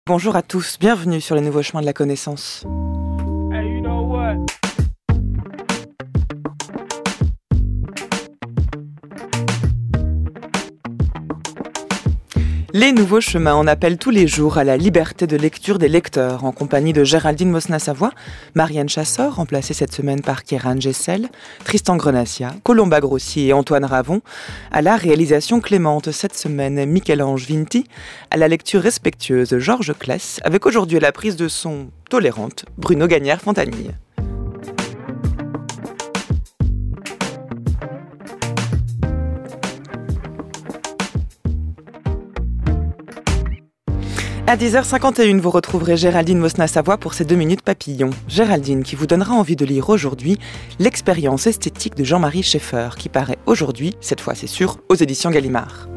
Bonjour à tous, bienvenue sur les nouveaux chemins de la connaissance. Hey, you know what? Les nouveaux chemins en appellent tous les jours à la liberté de lecture des lecteurs, en compagnie de Géraldine Mosna-Savoie, Marianne Chassor, remplacée cette semaine par Kéran Gessel, Tristan Grenassia, Colomba Grossier et Antoine Ravon, à la réalisation clémente cette semaine Michel-Ange Vinti, à la lecture respectueuse Georges Claes, avec aujourd'hui à la prise de son tolérante Bruno Gagnère-Fontanille. À 10h51, vous retrouverez Géraldine Mosna-Savoie pour ses 2 minutes papillon. Géraldine qui vous donnera envie de lire aujourd'hui l'expérience esthétique de Jean-Marie Schaeffer, qui paraît aujourd'hui, cette fois c'est sûr, aux éditions Gallimard.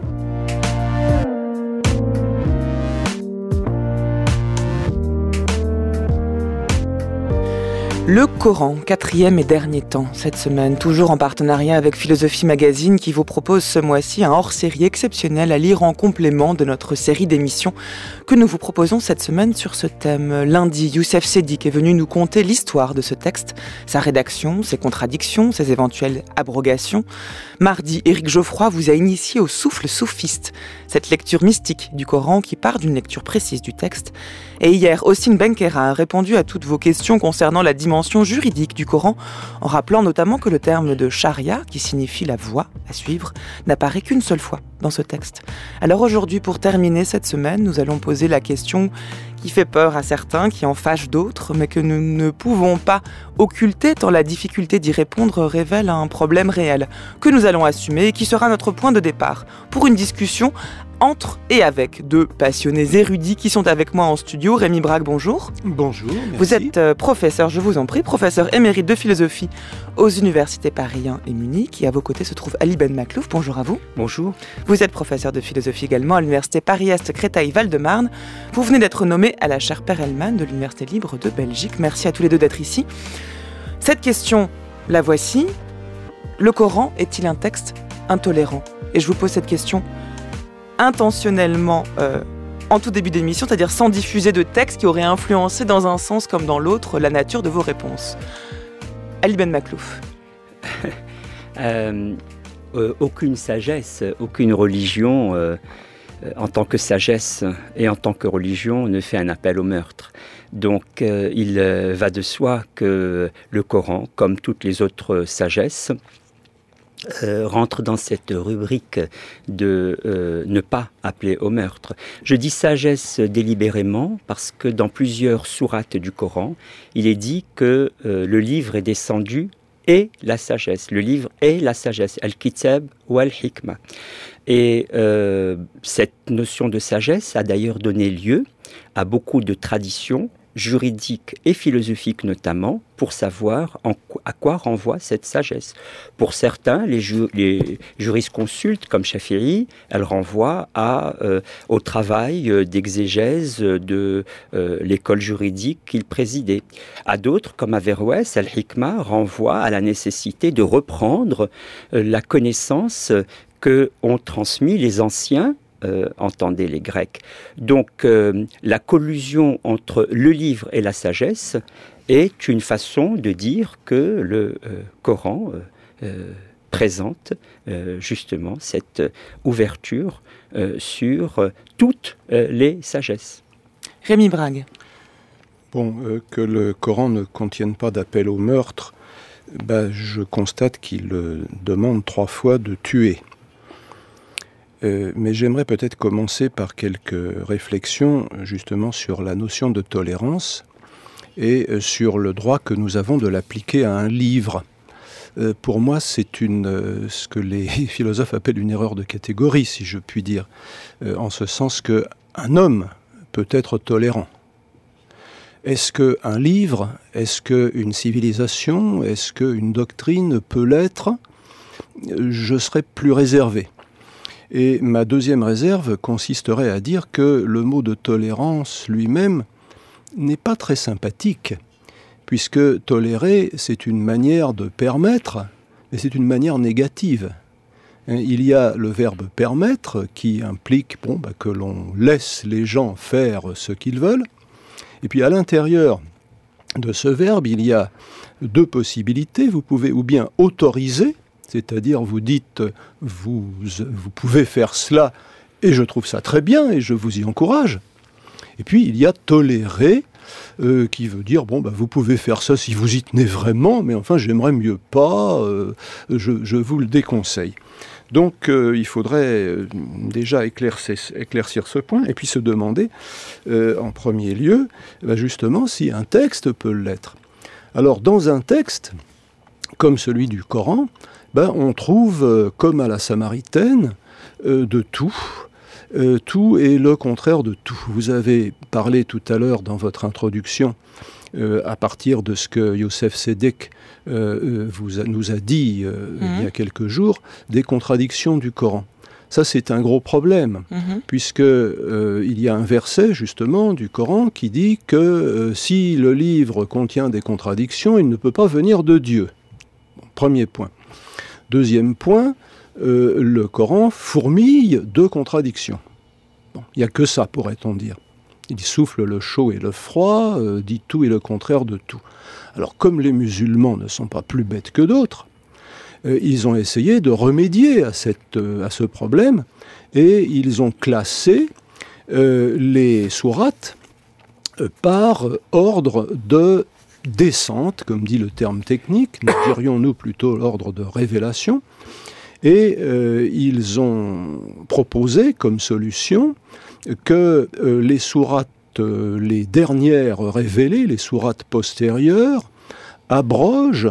Le Coran, 4e et dernier temps, cette semaine, toujours en partenariat avec Philosophie Magazine qui vous propose ce mois-ci un hors-série exceptionnel à lire en complément de notre série d'émissions que nous vous proposons cette semaine sur ce thème. Lundi, Youssef Sedik est venu nous conter l'histoire de ce texte, sa rédaction, ses contradictions, ses éventuelles abrogations. Mardi, Éric Geoffroy vous a initié au souffle soufiste, cette lecture mystique du Coran qui part d'une lecture précise du texte. Et hier, Hossein Benkera a répondu à toutes vos questions concernant la dimension juridique du Coran, en rappelant notamment que le terme de charia, qui signifie la voie à suivre, n'apparaît qu'une seule fois dans ce texte. Alors aujourd'hui, pour terminer cette semaine, nous allons poser la question qui fait peur à certains, qui en fâche d'autres, mais que nous ne pouvons pas occulter tant la difficulté d'y répondre révèle un problème réel, que nous allons assumer et qui sera notre point de départ pour une discussion entre et avec 2 passionnés érudits qui sont avec moi en studio. Rémi Braque, bonjour. Bonjour, merci. Vous êtes professeur, je vous en prie, professeur émérite de philosophie aux universités Paris 1 et Munich. Et à vos côtés se trouve Ali Ben Maklouf, bonjour à vous. Bonjour. Vous êtes professeur de philosophie également à l'université Paris-Est Créteil-Val-de-Marne. Vous venez d'être nommé à la chaire Perelman de l'Université libre de Belgique. Merci à tous les 2 d'être ici. Cette question, la voici. Le Coran est-il un texte intolérant ? Et je vous pose cette question intentionnellement en tout début d'émission, c'est-à-dire sans diffuser de texte qui aurait influencé dans un sens comme dans l'autre la nature de vos réponses. Ali Ben Maklouf. Aucune sagesse, aucune religion, en tant que sagesse et en tant que religion, ne fait un appel au meurtre. Donc il va de soi que le Coran, comme toutes les autres sagesses, rentre dans cette rubrique de ne pas appeler au meurtre. Je dis sagesse délibérément parce que dans plusieurs sourates du Coran, il est dit que le livre est descendu et la sagesse. Le livre est la sagesse. Al-Kitab ou Al-Hikmah. Et cette notion de sagesse a d'ailleurs donné lieu à beaucoup de traditions juridiques et philosophiques notamment, pour savoir à quoi renvoie cette sagesse. Pour certains, les jurisconsultes comme Shafi'i, elle renvoie au travail d'exégèse de l'école juridique qu'il présidait. À d'autres, comme Averroès, Al-Hikmah renvoie à la nécessité de reprendre la connaissance que ont transmis les anciens, entendez les Grecs. Donc la collusion entre le livre et la sagesse est une façon de dire que le Coran présente justement cette ouverture sur toutes les sagesses. Rémi Braque. Bon, que le Coran ne contienne pas d'appel au meurtre, je constate qu'il demande 3 fois de tuer. Mais j'aimerais peut-être commencer par quelques réflexions justement sur la notion de tolérance et sur le droit que nous avons de l'appliquer à un livre. Pour moi, c'est ce que les philosophes appellent une erreur de catégorie, si je puis dire, en ce sens qu'un homme peut être tolérant. Est-ce qu'un livre, est-ce qu'une civilisation, est-ce qu'une doctrine peut l'être ? Je serais plus réservé. Et ma deuxième réserve consisterait à dire que le mot de tolérance lui-même n'est pas très sympathique, puisque tolérer, c'est une manière de permettre, mais c'est une manière négative. Il y a le verbe « permettre » qui implique que l'on laisse les gens faire ce qu'ils veulent. Et puis à l'intérieur de ce verbe, il y a deux possibilités. Vous pouvez ou bien autoriser, c'est-à-dire vous dites vous pouvez faire cela et je trouve ça très bien et je vous y encourage. Et puis il y a tolérer, qui veut dire vous pouvez faire ça si vous y tenez vraiment, mais enfin j'aimerais mieux pas, je vous le déconseille. Donc il faudrait déjà éclaircir ce point et puis se demander en premier lieu justement si un texte peut l'être. Alors dans un texte comme celui du Coran, on trouve comme à la Samaritaine de tout. Tout est le contraire de tout. Vous avez parlé tout à l'heure dans votre introduction, à partir de ce que Youssef Sedek nous a dit il y a quelques jours, des contradictions du Coran. Ça, c'est un gros problème, puisque il y a un verset, justement, du Coran qui dit que si le livre contient des contradictions, il ne peut pas venir de Dieu. Premier point. Deuxième point, le Coran fourmille de contradictions. Il n'y a que ça, pourrait-on dire. Il souffle le chaud et le froid, dit tout et le contraire de tout. Alors, comme les musulmans ne sont pas plus bêtes que d'autres, ils ont essayé de remédier à ce problème et ils ont classé les sourates par ordre de descente, comme dit le terme technique, nous dirions-nous plutôt l'ordre de révélation. Et ils ont proposé comme solution que les sourates, les dernières révélées, les sourates postérieures, abrogent,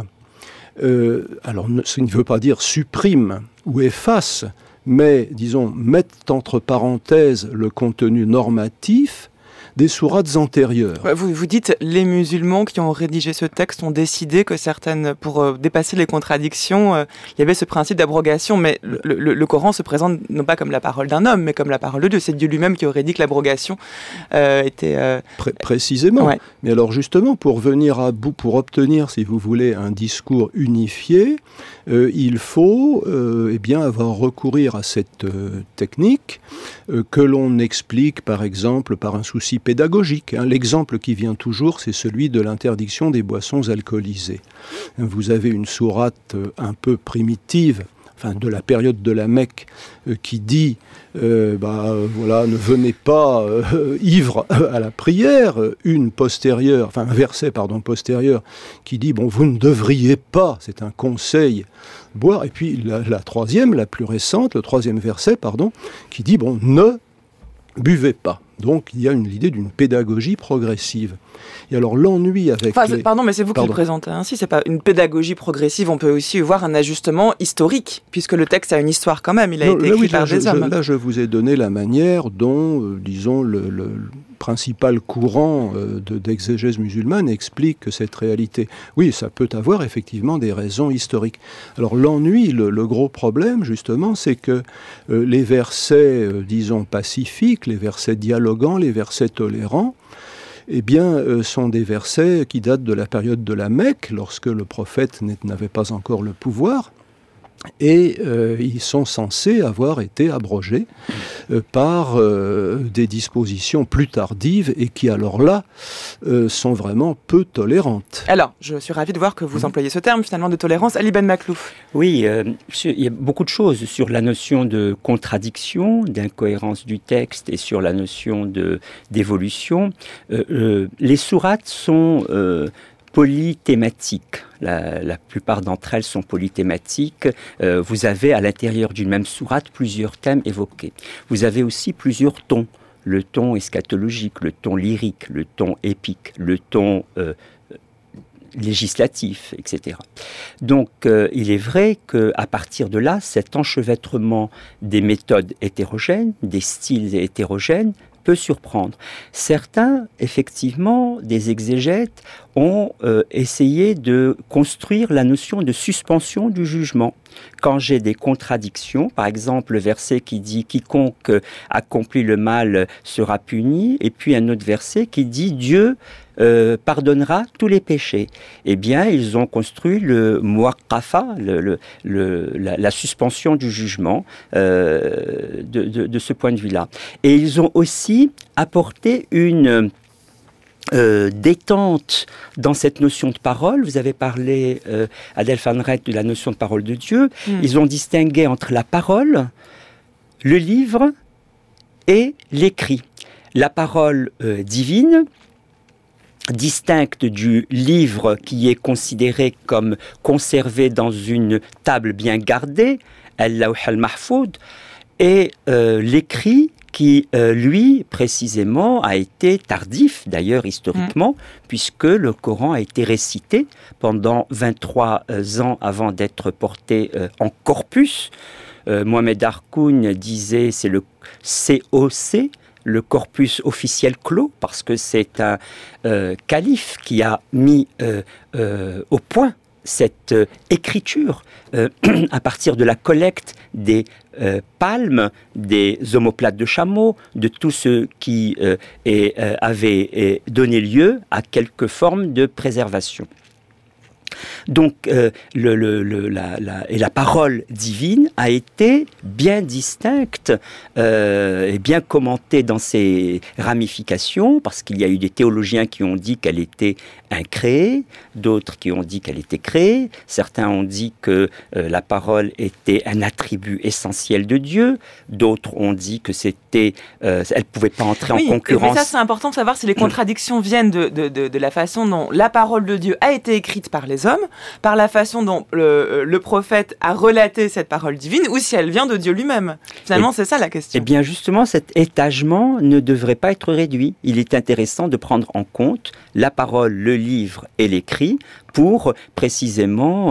alors ce ne veut pas dire suppriment ou effacent, mais disons mettent entre parenthèses le contenu normatif des sourates antérieures. Vous dites, les musulmans qui ont rédigé ce texte ont décidé que pour dépasser les contradictions, il y avait ce principe d'abrogation, mais le Coran se présente non pas comme la parole d'un homme, mais comme la parole de Dieu. C'est Dieu lui-même qui aurait dit que l'abrogation était... Précisément. Ouais. Mais alors justement, pour venir à bout, pour obtenir, si vous voulez, un discours unifié, il faut avoir recourir à cette technique que l'on explique, par exemple, par un souci pédagogique. L'exemple qui vient toujours, c'est celui de l'interdiction des boissons alcoolisées. Vous avez une sourate un peu primitive, de la période de la Mecque, qui dit ne venez pas ivre à la prière, un verset postérieur qui dit vous ne devriez pas, c'est un conseil, boire, et puis la troisième, la plus récente, le troisième verset, qui dit ne buvez pas. Donc il y a l'idée d'une pédagogie progressive. Et alors l'ennui avec... Pardon, mais c'est vous qui le présentez ainsi, c'est pas une pédagogie progressive, on peut aussi voir un ajustement historique, puisque le texte a une histoire quand même, il a été écrit par des hommes. Là, je vous ai donné la manière dont, le principal courant d'exégèse musulmane explique cette réalité. Oui, ça peut avoir effectivement des raisons historiques. Alors l'ennui, le gros problème justement, c'est que les versets, pacifiques, les versets dialogants, les versets tolérants, sont des versets qui datent de la période de la Mecque, lorsque le prophète n'avait pas encore le pouvoir, et ils sont censés avoir été abrogés par des dispositions plus tardives et qui alors là sont vraiment peu tolérantes. Alors, je suis ravi de voir que vous employez ce terme finalement de tolérance. Ali Ben Maklouf. Oui, il y a beaucoup de choses sur la notion de contradiction, d'incohérence du texte et sur la notion d'évolution. Les sourates sont... polythématiques. La plupart d'entre elles sont polythématiques. Vous avez à l'intérieur d'une même sourate plusieurs thèmes évoqués. Vous avez aussi plusieurs tons. Le ton eschatologique, le ton lyrique, le ton épique, le ton législatif, etc. Donc, il est vrai qu'à partir de là, cet enchevêtrement des méthodes hétérogènes, des styles hétérogènes, peut surprendre. Certains, effectivement, des exégètes, ont essayé de construire la notion de suspension du jugement. quand j'ai des contradictions, par exemple le verset qui dit « Quiconque accomplit le mal sera puni », et puis un autre verset qui dit « Dieu pardonnera tous les péchés ». Eh bien, ils ont construit le muwaqqafa, la suspension du jugement de ce point de vue-là. Et ils ont aussi apporté une détente dans cette notion de parole. Vous avez parlé, Adèle Van Rett, de la notion de parole de Dieu. Ils ont distingué entre la parole, le livre et l'écrit. La parole divine, distincte du livre qui est considéré comme conservé dans une table bien gardée, al-Lawh al-Mahfoud, et l'écrit qui, lui, précisément, a été tardif, d'ailleurs, historiquement, puisque le Coran a été récité pendant 23 ans avant d'être porté en corpus. Mohamed Harkoun disait, c'est le COC, le corpus officiel clos, parce que c'est un calife qui a mis au point cette écriture à partir de la collecte des palmes, des omoplates de chameau, de tout ce qui avait donné lieu à quelque forme de préservation. Donc, la parole divine a été bien distincte et bien commentée dans ses ramifications, parce qu'il y a eu des théologiens qui ont dit qu'elle était incréée, d'autres qui ont dit qu'elle était créée, certains ont dit que la parole était un attribut essentiel de Dieu, d'autres ont dit que c'était, elle ne pouvait pas entrer en concurrence. Mais ça, c'est important de savoir si les contradictions viennent de la façon dont la parole de Dieu a été écrite par les hommes, par la façon dont le prophète a relaté cette parole divine, ou si elle vient de Dieu lui-même. Finalement, c'est ça la question. Eh bien, justement, cet étagement ne devrait pas être réduit. Il est intéressant de prendre en compte la parole, le livre et l'écrit pour précisément,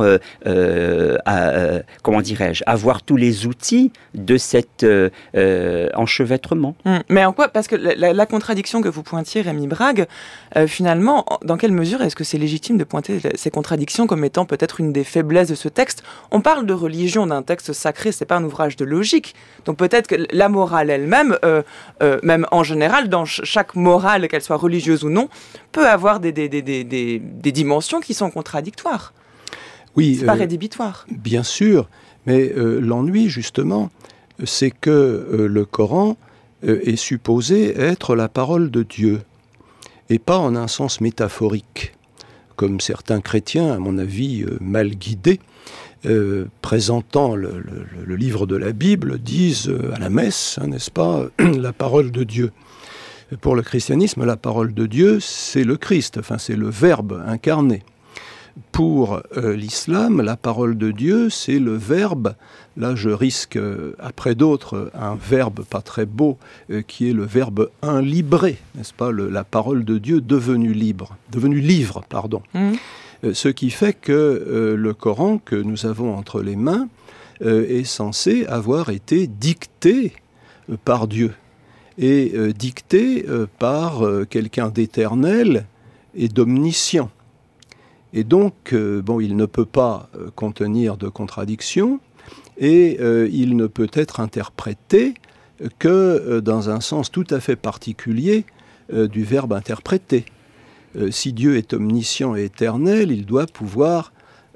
comment dirais-je, avoir tous les outils de cet enchevêtrement. Mais en quoi? Parce que la contradiction que vous pointiez, Rémi Brague, finalement, dans quelle mesure est-ce que c'est légitime de pointer ces contradictions comme étant peut-être une des faiblesses de ce texte? On parle de religion, d'un texte sacré, c'est pas un ouvrage de logique. Donc peut-être que la morale elle-même, même en général, dans chaque morale, qu'elle soit religieuse ou non, peut avoir des dimensions qui sont contradictoires. Oui, c'est pas rédhibitoire. Bien sûr, mais l'ennui, justement, c'est que le Coran est supposé être la parole de Dieu, et pas en un sens métaphorique, comme certains chrétiens, à mon avis, mal guidés, présentant le livre de la Bible, disent à la messe, n'est-ce pas, la parole de Dieu. Pour le christianisme, la parole de Dieu, c'est le Christ, enfin c'est le Verbe incarné. Pour l'islam, la parole de Dieu, c'est le verbe, là je risque, après d'autres, un verbe pas très beau, qui est le verbe inlibré, n'est-ce pas, la parole de Dieu devenue livre, pardon. Ce qui fait que le Coran que nous avons entre les mains est censé avoir été dicté par Dieu, et dicté par quelqu'un d'éternel et d'omniscient. Et donc, il ne peut pas contenir de contradiction, et il ne peut être interprété que dans un sens tout à fait particulier du verbe interpréter. Si Dieu est omniscient et éternel, il doit pouvoir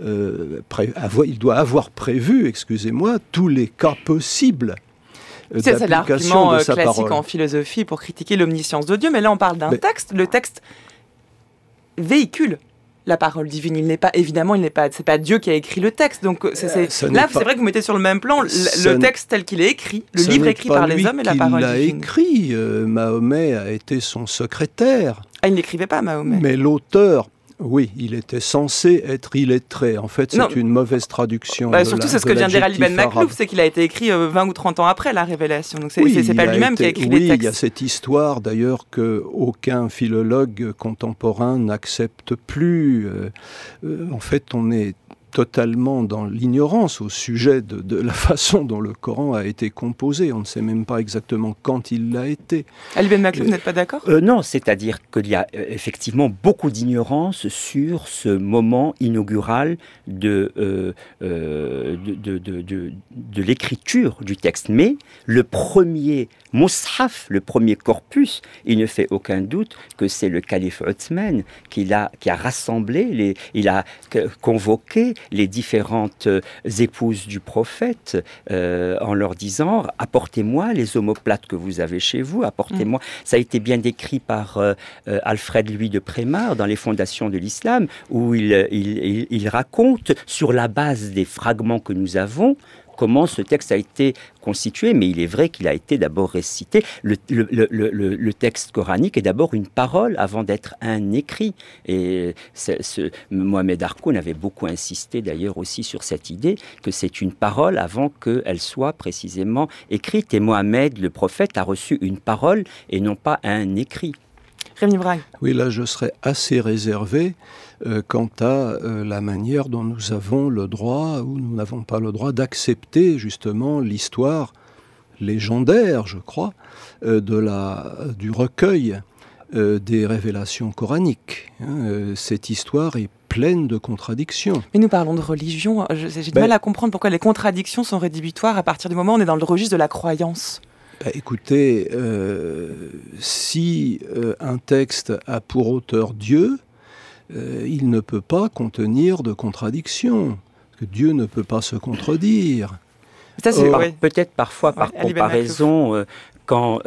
il doit avoir prévu, tous les cas possibles c'est l'argument de sa classique parole. En philosophie pour critiquer l'omniscience de Dieu, mais là on parle d'un texte. Le texte véhicule la parole divine. C'est pas Dieu qui a écrit le texte. Donc c'est vrai que vous mettez sur le même plan le texte tel qu'il est écrit, le livre écrit par les hommes et la parole divine. Il l'a écrit. Mahomet a été son secrétaire. Ah, il n'écrivait pas, Mahomet. Mais l'auteur, oui, il était censé être illettré. En fait, c'est une mauvaise traduction. Surtout, c'est ce que vient de dire Ali Ben Maklouf, c'est qu'il a été écrit 20 ou 30 ans après la révélation. Donc c'est pas lui-même qui a écrit les textes. Il y a cette histoire d'ailleurs qu'aucun philologue contemporain n'accepte plus. En fait, on est totalement dans l'ignorance au sujet de la façon dont le Coran a été composé. On ne sait même pas exactement quand il l'a été. Ali Ben Makhlouf, vous n'êtes pas d'accord ? Non, c'est-à-dire qu'il y a effectivement beaucoup d'ignorance sur ce moment inaugural de l'écriture du texte. Mais le premier mushaf, le premier corpus, il ne fait aucun doute que c'est le calife Othman qui a rassemblé, il a convoqué les différentes épouses du prophète en leur disant « Apportez-moi les omoplates que vous avez chez vous, apportez-moi ». Ça a été bien décrit par Alfred Louis de Prémar dans les fondations de l'islam, où il raconte, sur la base des fragments que nous avons, comment ce texte a été constitué, mais il est vrai qu'il a été d'abord récité. Le texte coranique est d'abord une parole avant d'être un écrit. Et Mohamed Harkoun avait beaucoup insisté d'ailleurs aussi sur cette idée que c'est une parole avant qu'elle soit précisément écrite. Et Mohamed, le prophète, a reçu une parole et non pas un écrit. Rémi Brague. Oui, là je serais assez réservé quant à la manière dont nous avons le droit, ou nous n'avons pas le droit, d'accepter justement l'histoire légendaire, je crois, du recueil des révélations coraniques. Cette histoire est pleine de contradictions. Mais nous parlons de religion. J'ai du mal à comprendre pourquoi les contradictions sont rédhibitoires à partir du moment où on est dans le registre de la croyance. Écoutez, si un texte a pour auteur Dieu, il ne peut pas contenir de contradictions, parce que Dieu ne peut pas se contredire. Ça, c'est, peut-être parfois par comparaison, quand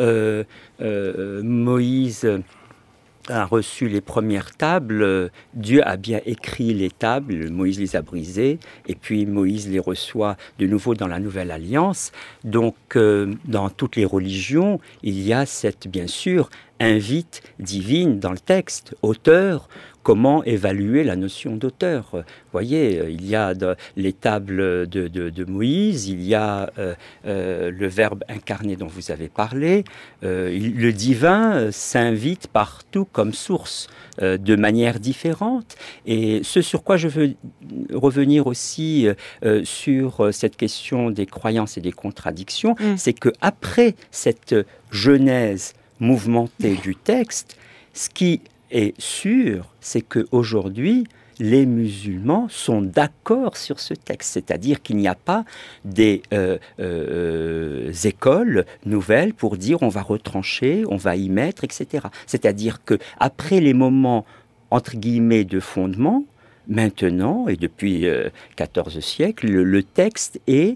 Moïse a reçu les premières tables, Dieu a bien écrit les tables, Moïse les a brisées, et puis Moïse les reçoit de nouveau dans la Nouvelle Alliance. Donc, dans toutes les religions, il y a cette, bien sûr, invite divine dans le texte, auteur. Comment évaluer la notion d'auteur ? Vous voyez, il y a les tables de Moïse, il y a le Verbe incarné dont vous avez parlé. Le divin s'invite partout comme source, de manière différente. Et ce sur quoi je veux revenir aussi sur cette question des croyances et des contradictions, c'est qu'après cette genèse mouvementée du texte, ce qui est sûr, c'est qu'aujourd'hui, les musulmans sont d'accord sur ce texte. C'est-à-dire qu'il n'y a pas des écoles nouvelles pour dire on va retrancher, on va y mettre, etc. C'est-à-dire qu'après les moments, entre guillemets, de fondement, maintenant, et depuis 14 siècles, le texte est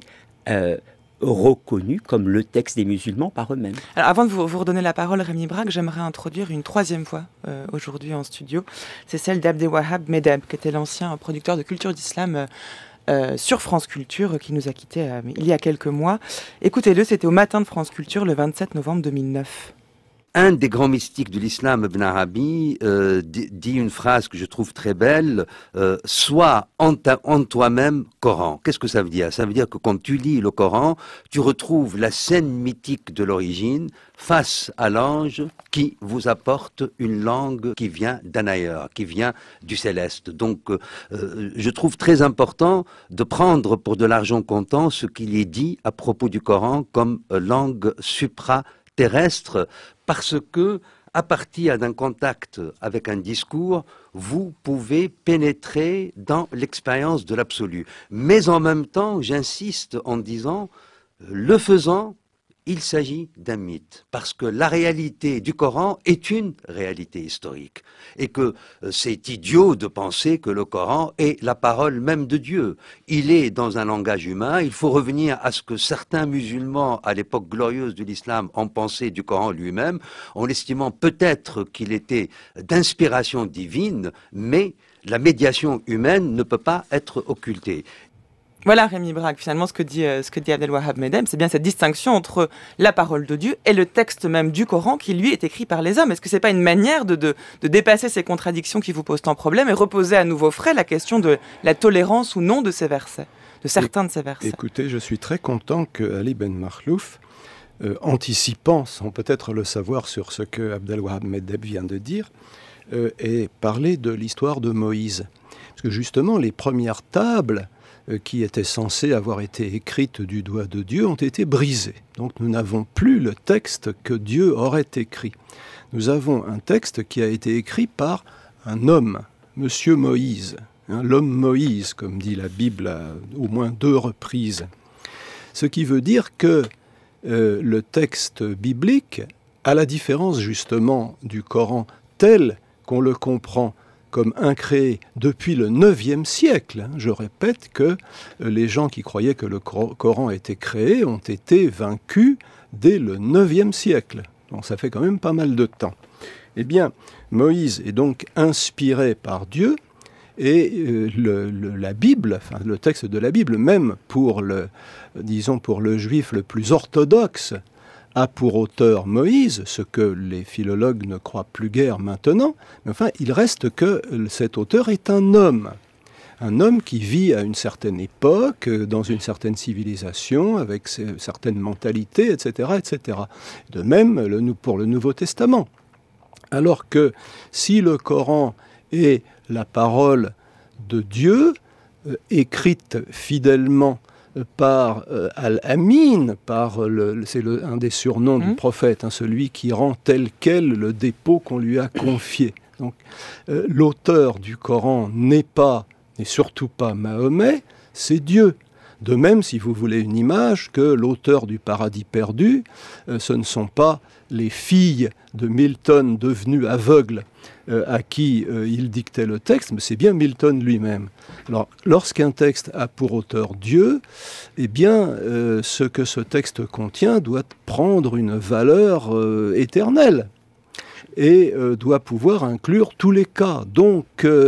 reconnu comme le texte des musulmans par eux-mêmes. Alors, avant de vous redonner la parole, Rémi Brague, j'aimerais introduire une troisième voix aujourd'hui en studio. C'est celle d'Abdelwahab Medeb, qui était l'ancien producteur de culture d'islam sur France Culture, qui nous a quittés il y a quelques mois. Écoutez-le, c'était au matin de France Culture, le 27 novembre 2009. Un des grands mystiques de l'islam, Ibn Arabi, dit une phrase que je trouve très belle, « Sois en toi-même Coran ». Qu'est-ce que ça veut dire ? Ça veut dire que quand tu lis le Coran, tu retrouves la scène mythique de l'origine face à l'ange qui vous apporte une langue qui vient d'un ailleurs, qui vient du céleste. Donc, je trouve très important de prendre pour de l'argent comptant ce qu'il est dit à propos du Coran comme langue supra-terrestre, parce que, à partir d'un contact avec un discours, vous pouvez pénétrer dans l'expérience de l'absolu. Mais en même temps, j'insiste en disant, le faisant, il s'agit d'un mythe, parce que la réalité du Coran est une réalité historique, et que c'est idiot de penser que le Coran est la parole même de Dieu. Il est dans un langage humain, il faut revenir à ce que certains musulmans, à l'époque glorieuse de l'islam, ont pensé du Coran lui-même, en estimant peut-être qu'il était d'inspiration divine, mais la médiation humaine ne peut pas être occultée. Voilà Rémi Brague, finalement ce que dit Abdelwahab Medeb, c'est bien cette distinction entre la parole de Dieu et le texte même du Coran qui lui est écrit par les hommes. Est-ce que c'est pas une manière de dépasser ces contradictions qui vous posent tant de problèmes et reposer à nouveau frais la question de la tolérance ou non de ces versets, de certains de ces versets ? Écoutez, je suis très content que Ali Ben Makhlouf, anticipant sans peut-être le savoir sur ce que Abdelwahab Medeb vient de dire, ait parlé de l'histoire de Moïse. Parce que justement, les premières tables qui étaient censées avoir été écrites du doigt de Dieu ont été brisées. Donc nous n'avons plus le texte que Dieu aurait écrit. Nous avons un texte qui a été écrit par un homme, Monsieur Moïse, l'homme Moïse, comme dit la Bible à au moins 2 reprises. Ce qui veut dire que le texte biblique, à la différence justement du Coran tel qu'on le comprend comme incréé depuis le IXe siècle. Je répète que les gens qui croyaient que le Coran était créé ont été vaincus dès le IXe siècle. Donc ça fait quand même pas mal de temps. Eh bien, Moïse est donc inspiré par Dieu, et la Bible, enfin le texte de la Bible, même pour le juif le plus orthodoxe, a pour auteur Moïse, ce que les philologues ne croient plus guère maintenant, mais enfin, il reste que cet auteur est un homme qui vit à une certaine époque, dans une certaine civilisation, avec certaines mentalités, etc., etc. De même pour le Nouveau Testament. Alors que si le Coran est la parole de Dieu, écrite fidèlement par Al-Amin, c'est un des surnoms du prophète, celui qui rend tel quel le dépôt qu'on lui a confié. Donc, l'auteur du Coran n'est surtout pas Mahomet, c'est Dieu. De même, si vous voulez une image, que l'auteur du Paradis perdu, ce ne sont pas les filles de Milton devenues aveugles à qui il dictait le texte, mais c'est bien Milton lui-même. Alors, lorsqu'un texte a pour auteur Dieu, eh bien, ce que ce texte contient doit prendre une valeur éternelle et doit pouvoir inclure tous les cas. Donc,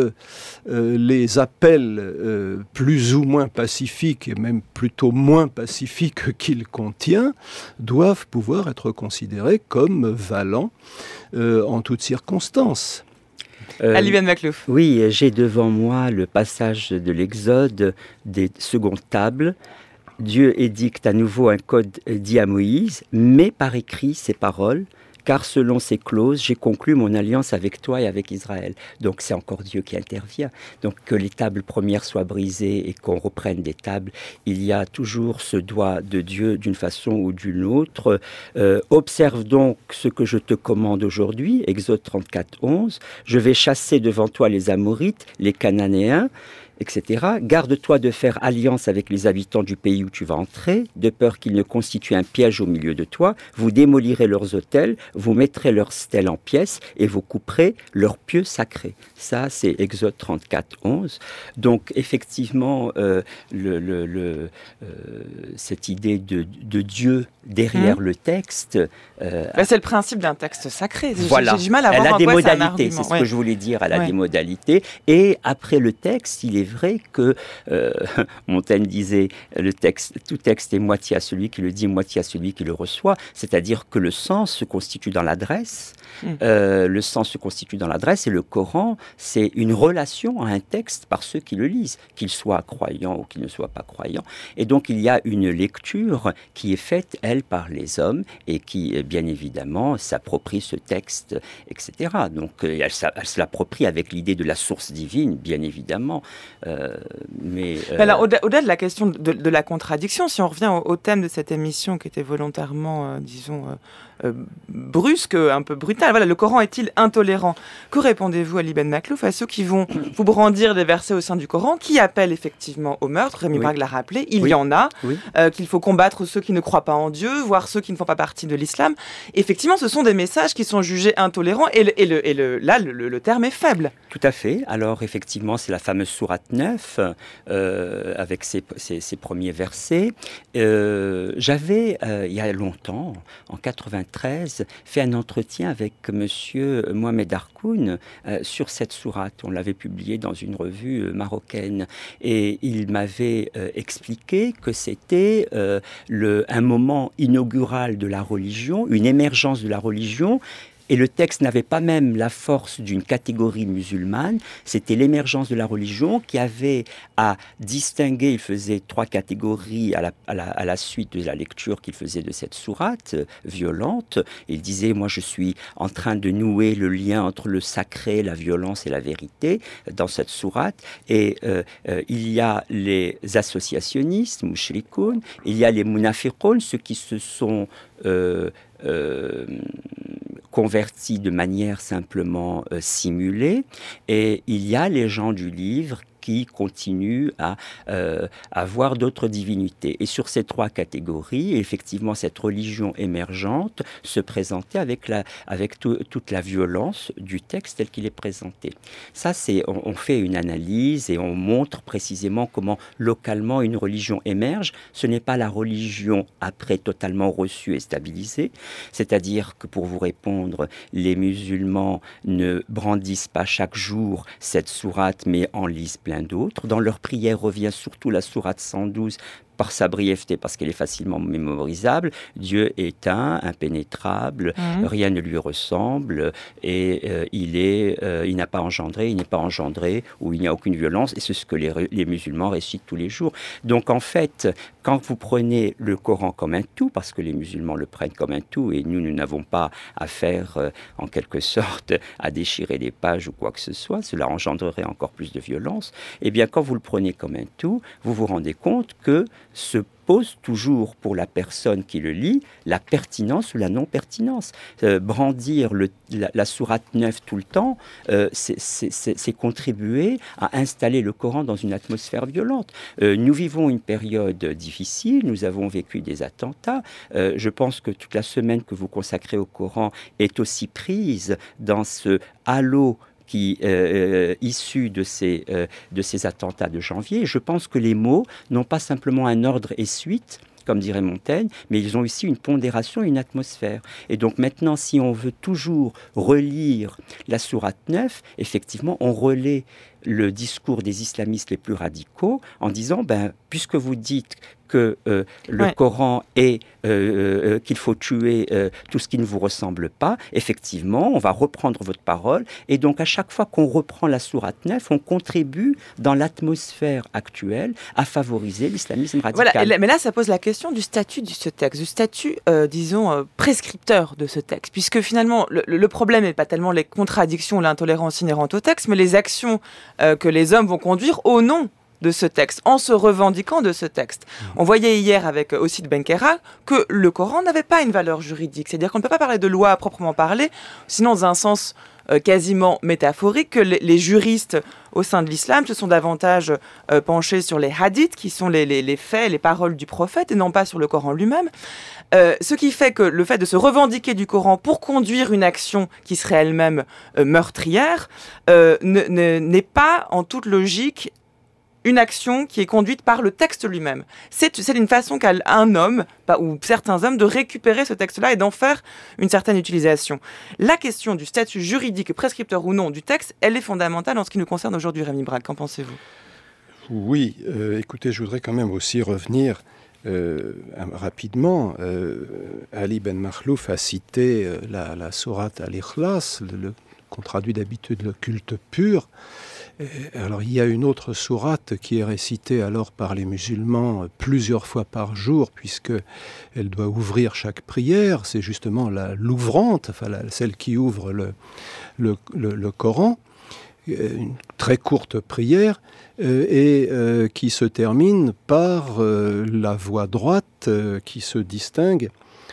les appels plus ou moins pacifiques, et même plutôt moins pacifiques qu'il contient, doivent pouvoir être considérés comme valant en toutes circonstances. Ali Ben Maklouf. Oui, j'ai devant moi le passage de l'Exode des secondes tables. Dieu édicte à nouveau un code dit à Moïse, mets par écrit ces paroles, car selon ces clauses, j'ai conclu mon alliance avec toi et avec Israël. Donc c'est encore Dieu qui intervient. Donc que les tables premières soient brisées et qu'on reprenne des tables, il y a toujours ce doigt de Dieu d'une façon ou d'une autre. Observe donc ce que je te commande aujourd'hui, Exode 34, 11. Je vais chasser devant toi les Amorites, les Cananéens, etc. Garde-toi de faire alliance avec les habitants du pays où tu vas entrer, de peur qu'ils ne constituent un piège au milieu de toi. Vous démolirez leurs autels, vous mettrez leurs stèles en pièces et vous couperez leurs pieux sacrés. Ça, c'est Exode 34, 11. Donc, effectivement, cette idée de Dieu derrière le texte... c'est le principe d'un texte sacré. Voilà. J'ai du mal à voir elle a des modalités, c'est ce que je voulais dire, elle a des modalités. Et après le texte, il est vrai que Montaigne disait tout texte est moitié à celui qui le dit, moitié à celui qui le reçoit, c'est-à-dire que le sens se constitue dans l'adresse. Le sens se constitue dans l'adresse et le Coran, c'est une relation à un texte par ceux qui le lisent, qu'ils soient croyants ou qu'ils ne soient pas croyants. Et donc il y a une lecture qui est faite, elle, par les hommes et qui, bien évidemment, s'approprie ce texte, etc. Donc elle se l'approprie avec l'idée de la source divine, bien évidemment. Alors, au-delà de la question de la contradiction, si on revient au thème de cette émission qui était volontairement, brusque, un peu brutale, voilà, le Coran est-il intolérant? Que répondez-vous, Ali Ben Maklouf, à ceux qui vont vous brandir des versets au sein du Coran qui appellent effectivement au meurtre? Rémi Brague l'a rappelé, il y en a, qu'il faut combattre ceux qui ne croient pas en Dieu, voire ceux qui ne font pas partie de l'islam. Effectivement, ce sont des messages qui sont jugés intolérants et là, le terme est faible. Tout à fait. Alors, effectivement, c'est la fameuse sourate 9 avec ses premiers versets. J'avais, il y a longtemps, en 93, fait un entretien avec monsieur Mohamed Harkoun sur cette sourate. On l'avait publié dans une revue marocaine. Et il m'avait expliqué que c'était un moment inaugural de la religion, une émergence de la religion Et le texte n'avait pas même la force d'une catégorie musulmane, c'était l'émergence de la religion qui avait à distinguer, il faisait 3 catégories à la suite de la lecture qu'il faisait de cette sourate violente. Il disait, moi je suis en train de nouer le lien entre le sacré, la violence et la vérité dans cette sourate. Et il y a les associationnistes, mushrikoun, il y a les munafiqoun, ceux qui se sont convertis de manière simplement simulée, et il y a les gens du livre qui continuent à voir d'autres divinités. Et sur ces 3 catégories, effectivement, cette religion émergente se présentait avec toute la violence du texte tel qu'il est présenté. Ça, on fait une analyse et on montre précisément comment localement une religion émerge. Ce n'est pas la religion après totalement reçue et stabilisée, c'est-à-dire que pour vous répondre, les musulmans ne brandissent pas chaque jour cette sourate, mais en lisent plein d'autres. Dans leur prière revient surtout la sourate 112 par sa brièveté, parce qu'elle est facilement mémorisable. Dieu est un, impénétrable, rien ne lui ressemble, et il n'a pas engendré, il n'est pas engendré, ou il n'y a aucune violence, et c'est ce que les musulmans récitent tous les jours. Donc en fait, quand vous prenez le Coran comme un tout, parce que les musulmans le prennent comme un tout, et nous n'avons pas à faire, en quelque sorte, à déchirer des pages ou quoi que ce soit, cela engendrerait encore plus de violence, eh bien quand vous le prenez comme un tout, vous vous rendez compte que se pose toujours pour la personne qui le lit la pertinence ou la non-pertinence. Brandir la sourate 9 tout le temps, c'est contribuer à installer le Coran dans une atmosphère violente. Nous vivons une période difficile, nous avons vécu des attentats. Je pense que toute la semaine que vous consacrez au Coran est aussi prise dans ce halo issus de ces attentats de janvier. Je pense que les mots n'ont pas simplement un ordre et suite, comme dirait Montaigne, mais ils ont aussi une pondération et une atmosphère. Et donc maintenant, si on veut toujours relire la sourate 9, effectivement, on relaie le discours des islamistes les plus radicaux en disant, puisque vous dites que le Coran est qu'il faut tuer tout ce qui ne vous ressemble pas, effectivement, on va reprendre votre parole, et donc à chaque fois qu'on reprend la sourate 9, on contribue dans l'atmosphère actuelle à favoriser l'islamisme radical. Voilà, mais là, ça pose la question du statut de ce texte, du statut, prescripteur de ce texte, puisque finalement, le problème n'est pas tellement les contradictions, l'intolérance inhérente au texte, mais les actions que les hommes vont conduire au nom de ce texte, en se revendiquant de ce texte. On voyait hier avec Ossip Benkera que le Coran n'avait pas une valeur juridique, c'est-à-dire qu'on ne peut pas parler de loi à proprement parler, sinon dans un sens quasiment métaphorique, que les juristes au sein de l'islam se sont davantage penchés sur les hadiths, qui sont les faits, les paroles du prophète, et non pas sur le Coran lui-même. Ce qui fait que le fait de se revendiquer du Coran pour conduire une action qui serait elle-même meurtrière n'est pas en toute logique une action qui est conduite par le texte lui-même. C'est une façon qu'a un homme, ou certains hommes, de récupérer ce texte-là et d'en faire une certaine utilisation. La question du statut juridique, prescripteur ou non du texte, elle est fondamentale en ce qui nous concerne aujourd'hui, Rémi Braque. Qu'en pensez-vous ? Oui, écoutez, je voudrais quand même aussi revenir rapidement. Ali Ben Makhlouf a cité la sourate Al-Ikhlas, qu'on traduit d'habitude le culte pur. Alors il y a une autre sourate qui est récitée alors par les musulmans plusieurs fois par jour, puisque elle doit ouvrir chaque prière. C'est justement l'ouvrante, celle qui ouvre le Coran, une très courte prière, et qui se termine par la voix droite qui se distingue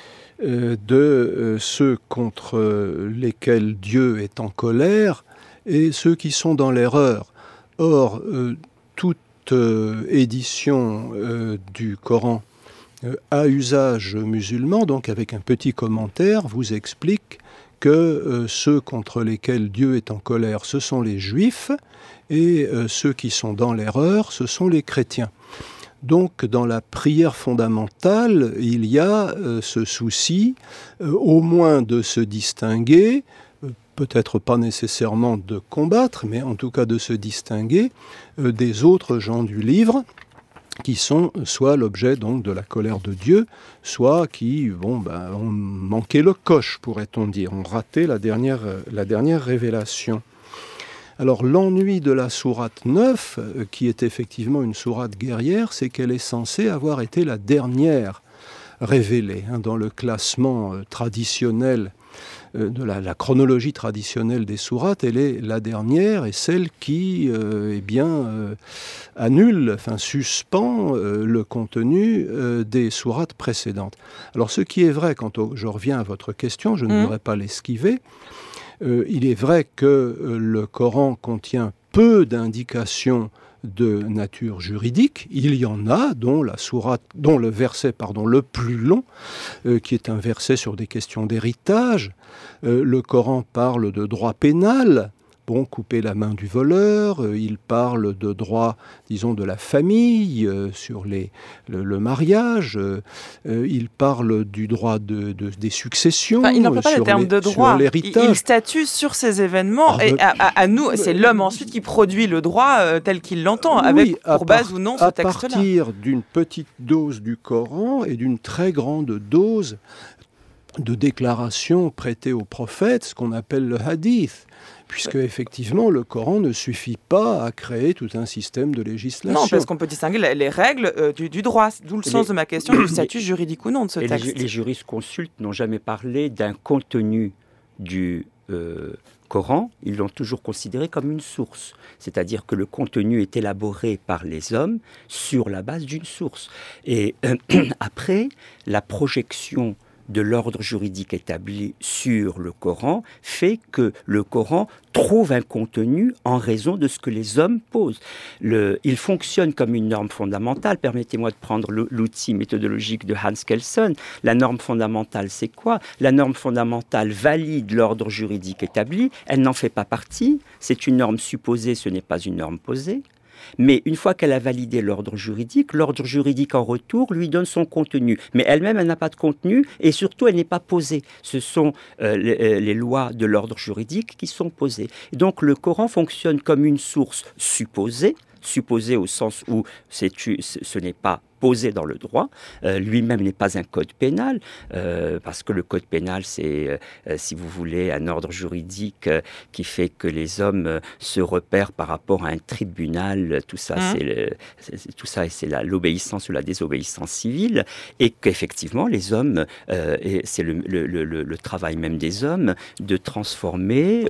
de ceux contre lesquels Dieu est en colère et ceux qui sont dans l'erreur. Or, toute édition du Coran à usage musulman, donc avec un petit commentaire, vous explique que ceux contre lesquels Dieu est en colère, ce sont les Juifs, et ceux qui sont dans l'erreur, ce sont les chrétiens. Donc, dans la prière fondamentale, il y a ce souci, au moins de se distinguer, peut-être pas nécessairement de combattre, mais en tout cas de se distinguer des autres gens du livre, qui sont soit l'objet donc de la colère de Dieu, soit qui ont manqué le coche, pourrait-on dire, ont raté la dernière révélation. Alors l'ennui de la sourate 9, qui est effectivement une sourate guerrière, c'est qu'elle est censée avoir été la dernière révélée. Dans le classement traditionnel de la chronologie traditionnelle des sourates, elle est la dernière et celle qui annule, suspend le contenu des sourates précédentes. Alors ce qui est vrai, je reviens à votre question, je ne voudrais pas l'esquiver, il est vrai que le Coran contient peu d'indications de nature juridique. Il y en a, dont le verset le plus long, qui est un verset sur des questions d'héritage. Le Coran parle de droit pénal, couper la main du voleur, il parle de droit, disons, de la famille, sur le mariage, il parle du droit des successions, il n'emploie pas le terme de droit, sur l'héritage. Il statue sur ces événements, et à nous, c'est l'homme ensuite qui produit le droit tel qu'il l'entend, avec pour base ou non ce texte-là. À partir d'une petite dose du Coran et d'une très grande dose de déclarations prêtées aux prophètes, ce qu'on appelle le hadith, puisque effectivement le Coran ne suffit pas à créer tout un système de législation. Non, parce qu'on peut distinguer les règles du droit, d'où le sens de ma question du statut juridique ou non de ce texte. Les jurisconsultes n'ont jamais parlé d'un contenu du Coran, ils l'ont toujours considéré comme une source, c'est-à-dire que le contenu est élaboré par les hommes sur la base d'une source. Et après, la projection de l'ordre juridique établi sur le Coran fait que le Coran trouve un contenu en raison de ce que les hommes posent. Il fonctionne comme une norme fondamentale. Permettez-moi de prendre l'outil méthodologique de Hans Kelsen. La norme fondamentale, c'est quoi? La norme fondamentale valide l'ordre juridique établi. Elle n'en fait pas partie. C'est une norme supposée, ce n'est pas une norme posée. Mais une fois qu'elle a validé l'ordre juridique en retour lui donne son contenu. Mais elle-même, elle n'a pas de contenu et surtout, elle n'est pas posée. Ce sont les lois de l'ordre juridique qui sont posées. Et donc, le Coran fonctionne comme une source supposée au sens où ce n'est pas posé dans le droit, lui-même n'est pas un code pénal, parce que le code pénal, c'est, si vous voulez, un ordre juridique qui fait que les hommes se repèrent par rapport à un tribunal, tout ça, c'est l'obéissance ou la désobéissance civile, et qu'effectivement, les hommes, et c'est le travail même des hommes, de transformer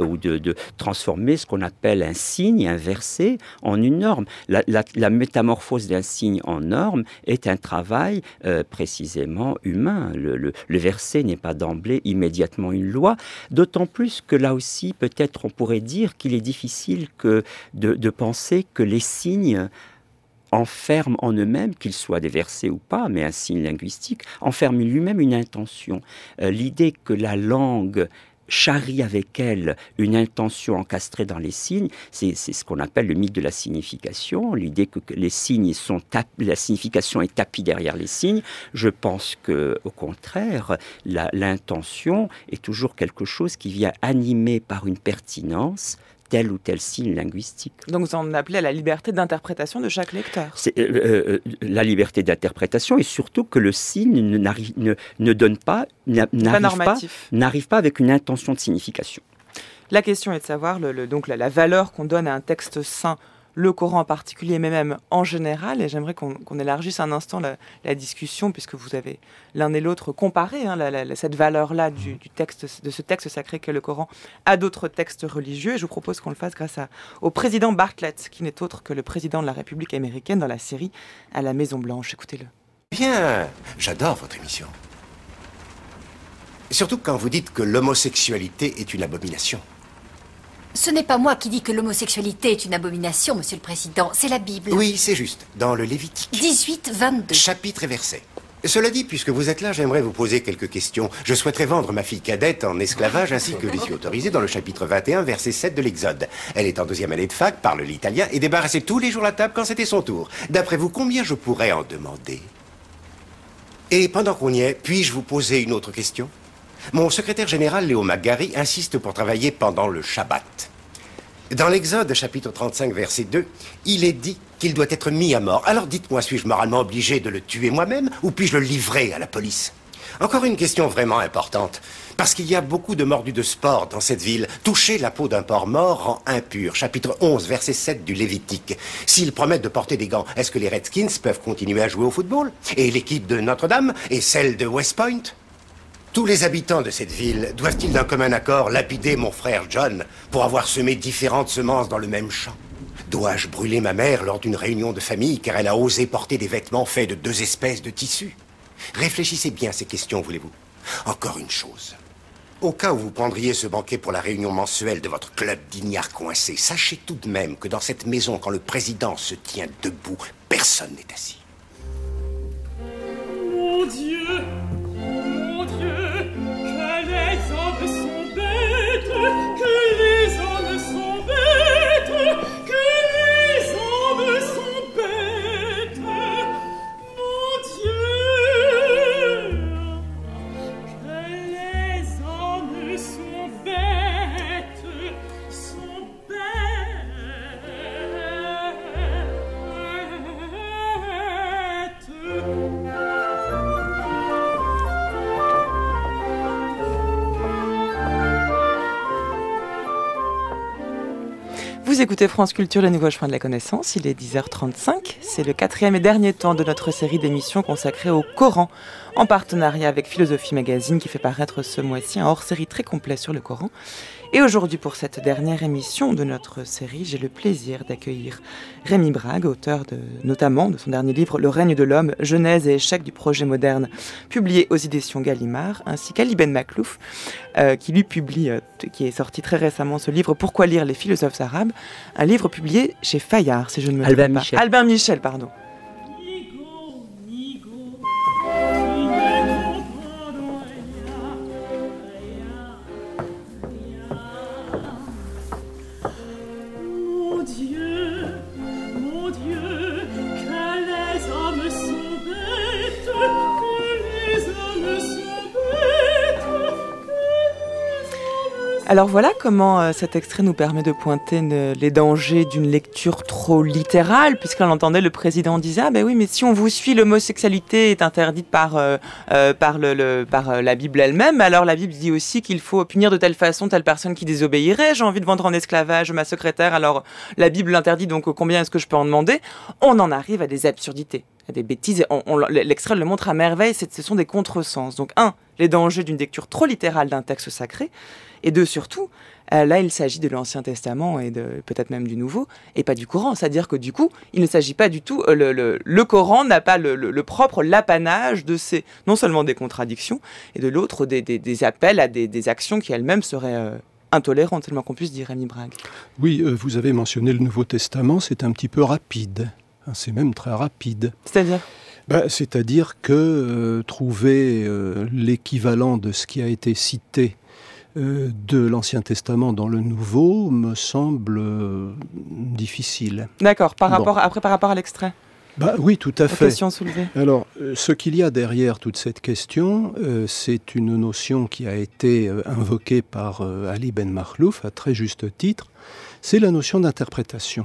ce qu'on appelle un signe, un verset, en une norme. La métamorphose d'un signe en norme est un travail précisément humain. Le verset n'est pas d'emblée immédiatement une loi, d'autant plus que là aussi, peut-être on pourrait dire qu'il est difficile de penser que les signes enferment en eux-mêmes, qu'ils soient des versets ou pas, mais un signe linguistique, enferme lui-même une intention. L'idée que la langue charrie avec elle une intention encastrée dans les signes, c'est ce qu'on appelle le mythe de la signification, l'idée que les signes la signification est tapie derrière les signes. Je pense que, au contraire, l'intention est toujours quelque chose qui vient animer par une pertinence tel ou tel signe linguistique. Donc vous en appelez à la liberté d'interprétation de chaque lecteur. C'est la liberté d'interprétation et surtout que le signe n'arrive pas avec une intention de signification. La question est de savoir donc la valeur qu'on donne à un texte saint, le Coran en particulier, mais même en général, et j'aimerais qu'on élargisse un instant la discussion, puisque vous avez l'un et l'autre comparé cette valeur-là de ce texte sacré qu'est le Coran à d'autres textes religieux, et je vous propose qu'on le fasse grâce au président Bartlett, qui n'est autre que le président de la République américaine dans la série À la Maison-Blanche. Écoutez-le. Bien, j'adore votre émission. Surtout quand vous dites que l'homosexualité est une abomination. Ce n'est pas moi qui dis que l'homosexualité est une abomination, Monsieur le Président, c'est la Bible. Oui, c'est juste, dans le Lévitique. 18, 22. Chapitre et verset. Cela dit, puisque vous êtes là, j'aimerais vous poser quelques questions. Je souhaiterais vendre ma fille cadette en esclavage ainsi que l'issue autorisée dans le chapitre 21, verset 7 de l'Exode. Elle est en 2e année de fac, parle l'italien et débarrassait tous les jours la table quand c'était son tour. D'après vous, combien je pourrais en demander? Et pendant qu'on y est, puis-je vous poser une autre question? Mon secrétaire général, Léo McGarry, insiste pour travailler pendant le Shabbat. Dans l'Exode, chapitre 35, verset 2, il est dit qu'il doit être mis à mort. Alors dites-moi, suis-je moralement obligé de le tuer moi-même ou puis-je le livrer à la police? Encore une question vraiment importante. Parce qu'il y a beaucoup de mordus de sport dans cette ville. Toucher la peau d'un porc mort rend impur. Chapitre 11, verset 7 du Lévitique. S'ils promettent de porter des gants, est-ce que les Redskins peuvent continuer à jouer au football? Et l'équipe de Notre-Dame? Et celle de West Point? Tous les habitants de cette ville doivent-ils d'un commun accord lapider mon frère John pour avoir semé différentes semences dans le même champ? Dois-je brûler ma mère lors d'une réunion de famille car elle a osé porter des vêtements faits de 2 espèces de tissus? Réfléchissez bien à ces questions, voulez-vous. Encore une chose. Au cas où vous prendriez ce banquet pour la réunion mensuelle de votre club d'ignards coincés, sachez tout de même que dans cette maison, quand le président se tient debout, personne n'est assis. Mon Dieu, que les hommes sont bêtes, que les hommes sont bêtes, que les hommes sont bêtes. Mon Dieu, que les hommes sont bêtes, sont Vous écoutez France Culture, le nouveau chemin de la connaissance. Il est 10h35. C'est le 4e et dernier temps de notre série d'émissions consacrée au Coran, en partenariat avec Philosophie Magazine, qui fait paraître ce mois-ci un hors-série très complet sur le Coran. Et aujourd'hui, pour cette dernière émission de notre série, j'ai le plaisir d'accueillir Rémi Brague, auteur notamment de son dernier livre « Le règne de l'homme, genèse et échec du projet moderne », publié aux éditions Gallimard, ainsi qu'Ali Ben Maklouf, qui lui publie, qui est sorti très récemment, ce livre « Pourquoi lire les philosophes arabes », un livre publié chez Fayard, si je ne me trompe pas. Albin Michel, pardon. Alors voilà comment cet extrait nous permet de pointer les dangers d'une lecture trop littérale, puisqu'on entendait le président disait « Ah ben oui, mais si on vous suit, l'homosexualité est interdite par la Bible elle-même, alors la Bible dit aussi qu'il faut punir de telle façon telle personne qui désobéirait, j'ai envie de vendre en esclavage ma secrétaire, alors la Bible l'interdit, donc combien est-ce que je peux en demander ?» On en arrive à des absurdités, à des bêtises, l'extrait le montre à merveille, ce sont des contresens. Donc les dangers d'une lecture trop littérale d'un texte sacré, et 2, surtout, là, il s'agit de l'Ancien Testament et peut-être même du Nouveau, et pas du Coran. C'est-à-dire que du coup, il ne s'agit pas du tout... Le Coran n'a pas l'apanage de ces... Non seulement des contradictions, et de l'autre, des appels à des actions qui elles-mêmes seraient intolérantes, tellement qu'on puisse dire, Rémi Brague. Oui, vous avez mentionné le Nouveau Testament, c'est un petit peu rapide. C'est même très rapide. C'est-à-dire ? C'est-à-dire que trouver l'équivalent de ce qui a été cité de l'Ancien Testament dans le Nouveau me semble difficile. D'accord, par rapport à l'extrait. Oui, tout à fait. Question soulevée. Alors, ce qu'il y a derrière toute cette question, c'est une notion qui a été invoquée par Ali Ben Maklouf à très juste titre, c'est la notion d'interprétation.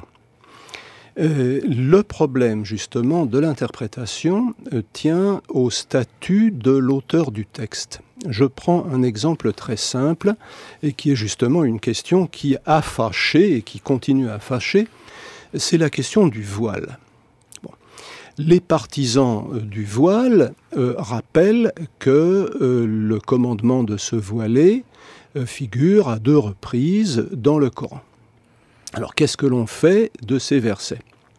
Le problème, justement, de l'interprétation tient au statut de l'auteur du texte. Je prends un exemple très simple et qui est justement une question qui a fâché et qui continue à fâcher, c'est la question du voile. Bon. Les partisans du voile rappellent que le commandement de se voiler figure à 2 reprises dans le Coran. Alors, qu'est-ce que l'on fait de ces versets ?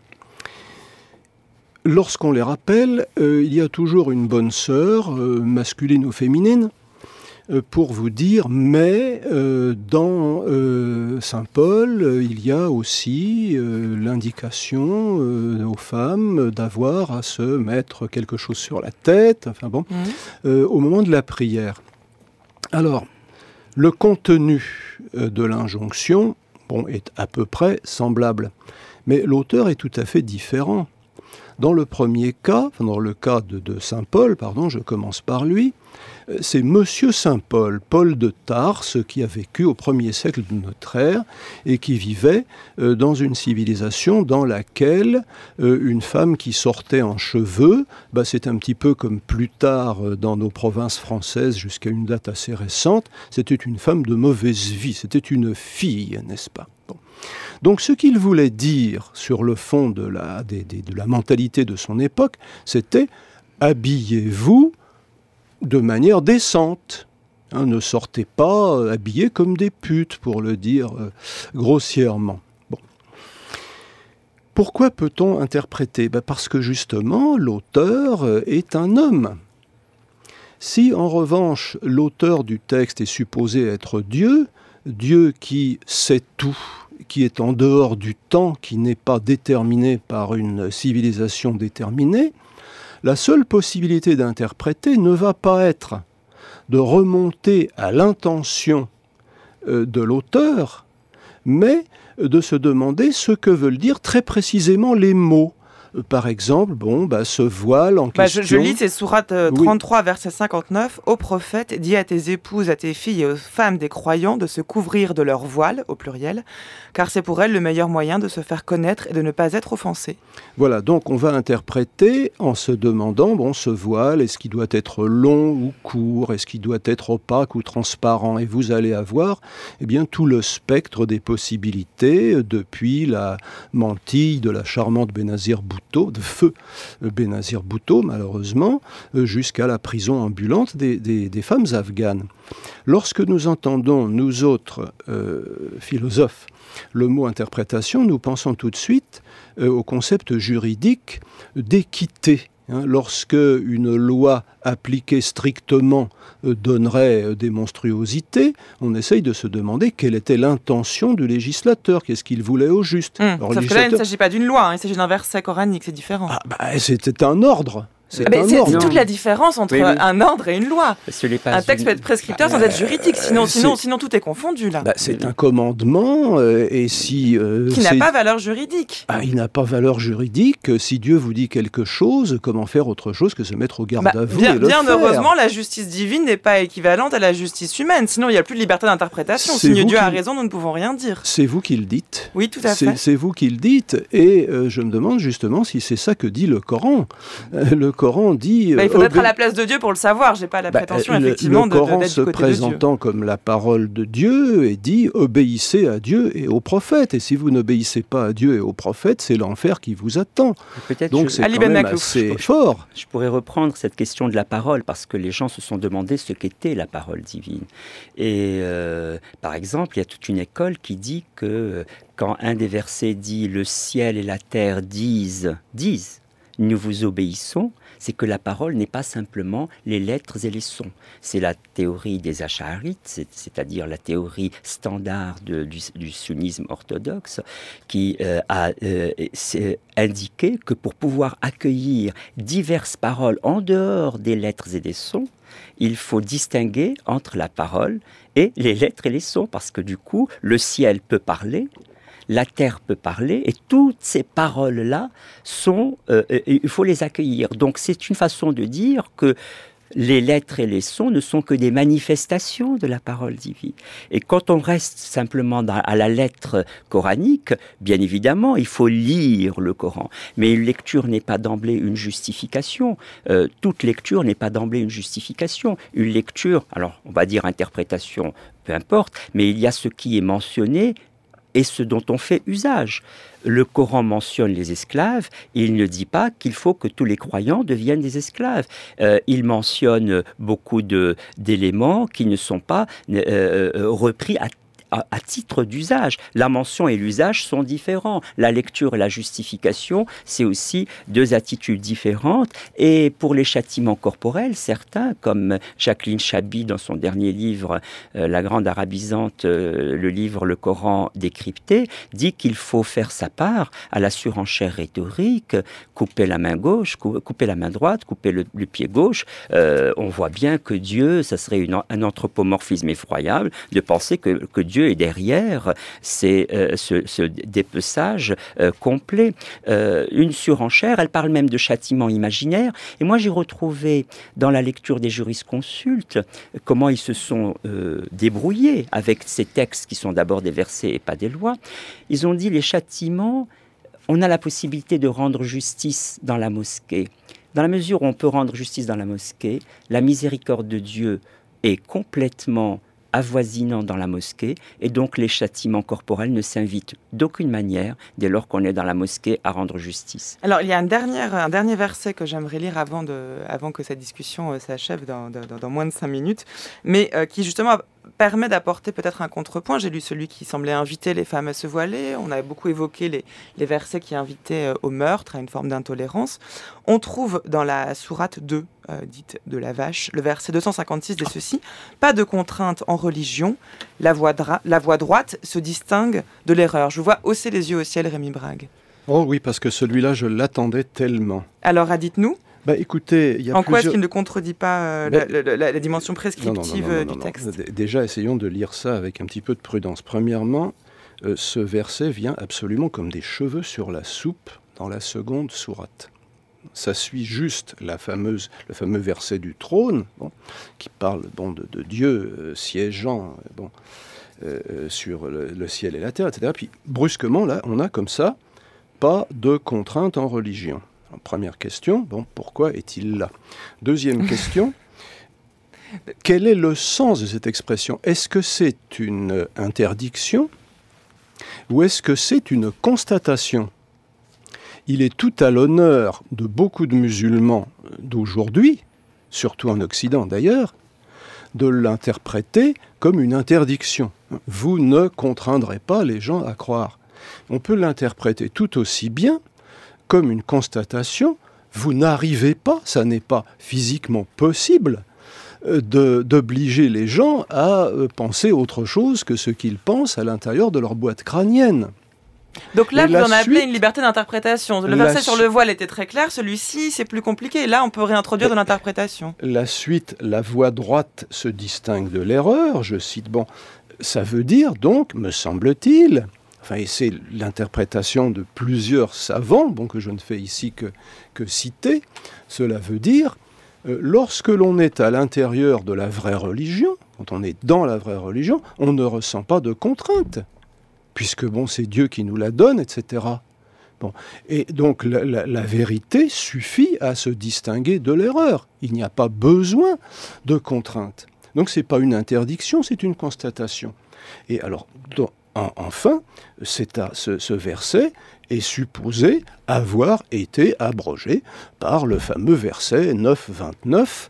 Lorsqu'on les rappelle, il y a toujours une bonne sœur, masculine ou féminine, pour vous dire, mais dans Saint Paul, il y a aussi l'indication aux femmes d'avoir à se mettre quelque chose sur la tête, au moment de la prière. Alors, le contenu de l'injonction, est à peu près semblable. Mais l'auteur est tout à fait différent. Dans le premier cas, dans le cas de Saint Paul, je commence par lui, c'est Monsieur Saint-Paul, Paul de Tarse, qui a vécu au 1er siècle de notre ère et qui vivait dans une civilisation dans laquelle une femme qui sortait en cheveux, c'est un petit peu comme plus tard dans nos provinces françaises jusqu'à une date assez récente, c'était une femme de mauvaise vie, c'était une fille, n'est-ce pas ? Bon. Donc ce qu'il voulait dire sur le fond de la mentalité de son époque, c'était « habillez-vous de manière décente ». Ne sortez pas habillés comme des putes, pour le dire grossièrement. Bon. Pourquoi peut-on interpréter ? Parce que justement, l'auteur est un homme. Si en revanche, l'auteur du texte est supposé être Dieu, Dieu qui sait tout, qui est en dehors du temps, qui n'est pas déterminé par une civilisation déterminée, la seule possibilité d'interpréter ne va pas être de remonter à l'intention de l'auteur, mais de se demander ce que veulent dire très précisément les mots. Par exemple, ce voile en question... Je lis, c'est sourate 33, verset 59. « Ô prophète, dis à tes épouses, à tes filles et aux femmes des croyants de se couvrir de leur voile, au pluriel, car c'est pour elles le meilleur moyen de se faire connaître et de ne pas être offensées. » Voilà, donc on va interpréter en se demandant, ce voile, est-ce qu'il doit être long ou court? Est-ce qu'il doit être opaque ou transparent? Et vous allez avoir tout le spectre des possibilités, depuis la mantille de la charmante Benazir Bhutto, de feu Benazir Bhutto, malheureusement, jusqu'à la prison ambulante des femmes afghanes. Lorsque nous entendons, nous autres philosophes, le mot interprétation, nous pensons tout de suite au concept juridique d'équité. Lorsque une loi appliquée strictement donnerait des monstruosités, on essaye de se demander quelle était l'intention du législateur, qu'est-ce qu'il voulait au juste. Alors, sauf que là, il ne s'agit pas d'une loi, il s'agit d'un verset coranique, c'est différent. C'était un ordre. C'est toute la différence entre un ordre et une loi. Un texte peut être prescripteur sans être juridique, sinon tout est confondu là. C'est un commandement, et si... qui n'a pas valeur juridique. Il n'a pas valeur juridique. Si Dieu vous dit quelque chose, comment faire autre chose que se mettre au garde à vous et le faire ? Heureusement, la justice divine n'est pas équivalente à la justice humaine. Sinon, il n'y a plus de liberté d'interprétation. Si Dieu a raison, nous ne pouvons rien dire. C'est vous qui le dites. Oui, tout à fait. C'est vous qui le dites. Et je me demande justement si c'est ça que dit le Coran. Le Coran dit... il faut être à la place de Dieu pour le savoir. J'ai pas la prétention, effectivement, d'être du côté de Dieu. Le Coran se présentant comme la parole de Dieu et dit « Obéissez à Dieu et aux prophètes ». Et si vous n'obéissez pas à Dieu et aux prophètes, c'est l'enfer qui vous attend. Donc c'est quand même assez fort. Je pourrais reprendre cette question de la parole, parce que les gens se sont demandé ce qu'était la parole divine. Et par exemple, il y a toute une école qui dit que quand un des versets dit « Le ciel et la terre disent, nous vous obéissons », c'est que la parole n'est pas simplement les lettres et les sons. C'est la théorie des Ash'arites, c'est-à-dire la théorie standard du sunnisme orthodoxe, qui a indiqué que pour pouvoir accueillir diverses paroles en dehors des lettres et des sons, il faut distinguer entre la parole et les lettres et les sons, parce que du coup, le ciel peut parler, la terre peut parler, et toutes ces paroles-là il faut les accueillir. Donc c'est une façon de dire que les lettres et les sons ne sont que des manifestations de la parole divine. Et quand on reste simplement à la lettre coranique, bien évidemment, il faut lire le Coran. Mais une lecture n'est pas d'emblée une justification. Toute lecture n'est pas d'emblée une justification. Une lecture, alors on va dire interprétation, peu importe, mais il y a ce qui est mentionné et ce dont on fait usage. Le Coran mentionne les esclaves, il ne dit pas qu'il faut que tous les croyants deviennent des esclaves. Il mentionne beaucoup d'éléments qui ne sont pas repris à titre d'usage. La mention et l'usage sont différents. La lecture et la justification, c'est aussi deux attitudes différentes. Et pour les châtiments corporels, certains, comme Jacqueline Chaby dans son dernier livre, La Grande Arabisante, le livre Le Coran décrypté, dit qu'il faut faire sa part à la surenchère rhétorique, couper la main gauche, couper la main droite, couper le pied gauche. On voit bien que Dieu, ça serait un anthropomorphisme effroyable de penser que Dieu Dieu est derrière, c'est ce dépeçage complet. Une surenchère, elle parle même de châtiment imaginaire. Et moi, j'ai retrouvé dans la lecture des jurisconsultes comment ils se sont débrouillés avec ces textes qui sont d'abord des versets et pas des lois. Ils ont dit les châtiments, on a la possibilité de rendre justice dans la mosquée. Dans la mesure où on peut rendre justice dans la mosquée, la miséricorde de Dieu est complètement avoisinant dans la mosquée, et donc les châtiments corporels ne s'invitent d'aucune manière, dès lors qu'on est dans la mosquée, à rendre justice. Alors, il y a un dernier verset que j'aimerais lire avant que cette discussion s'achève dans moins de 5 minutes, mais qui justement permet d'apporter peut-être un contrepoint. J'ai lu celui qui semblait inviter les femmes à se voiler. On avait beaucoup évoqué les versets qui invitaient au meurtre, à une forme d'intolérance. On trouve dans la sourate 2, dite de la vache, le verset 256 de ceci: « Pas de contrainte en religion, la voie droite se distingue de l'erreur. » Je vous vois hausser les yeux au ciel, Rémi Brague. Oh oui, parce que celui-là, je l'attendais tellement. Alors, dites-nous. Écoutez, il y a en quoi est-ce qu'il ne contredit pas la dimension prescriptive du texte? Déjà, essayons de lire ça avec un petit peu de prudence. Premièrement, ce verset vient absolument comme des cheveux sur la soupe dans la seconde sourate. Ça suit juste le fameux verset du trône, qui parle de Dieu siégeant sur le ciel et la terre, etc. Puis brusquement, là, on a comme ça, pas de contrainte en religion. Première question, pourquoi est-il là? Deuxième question, quel est le sens de cette expression? Est-ce que c'est une interdiction ou est-ce que c'est une constatation? Il est tout à l'honneur de beaucoup de musulmans d'aujourd'hui, surtout en Occident d'ailleurs, de l'interpréter comme une interdiction. Vous ne contraindrez pas les gens à croire. On peut l'interpréter tout aussi bien comme une constatation. Vous n'arrivez pas, ça n'est pas physiquement possible, d'obliger les gens à penser autre chose que ce qu'ils pensent à l'intérieur de leur boîte crânienne. Donc là, vous en appelez une liberté d'interprétation. Le verset sur le voile était très clair, celui-ci, c'est plus compliqué. Là, on peut réintroduire de l'interprétation. La suite, la voie droite se distingue de l'erreur, je cite, ça veut dire donc, me semble-t-il, et c'est l'interprétation de plusieurs savants, que je ne fais ici que citer, cela veut dire, lorsque l'on est à l'intérieur de la vraie religion, quand on est dans la vraie religion, on ne ressent pas de contrainte, puisque c'est Dieu qui nous la donne, etc. Et donc la vérité suffit à se distinguer de l'erreur. Il n'y a pas besoin de contrainte. Donc ce n'est pas une interdiction, c'est une constatation. Et alors, enfin, ce verset est supposé avoir été abrogé par le fameux verset 9.29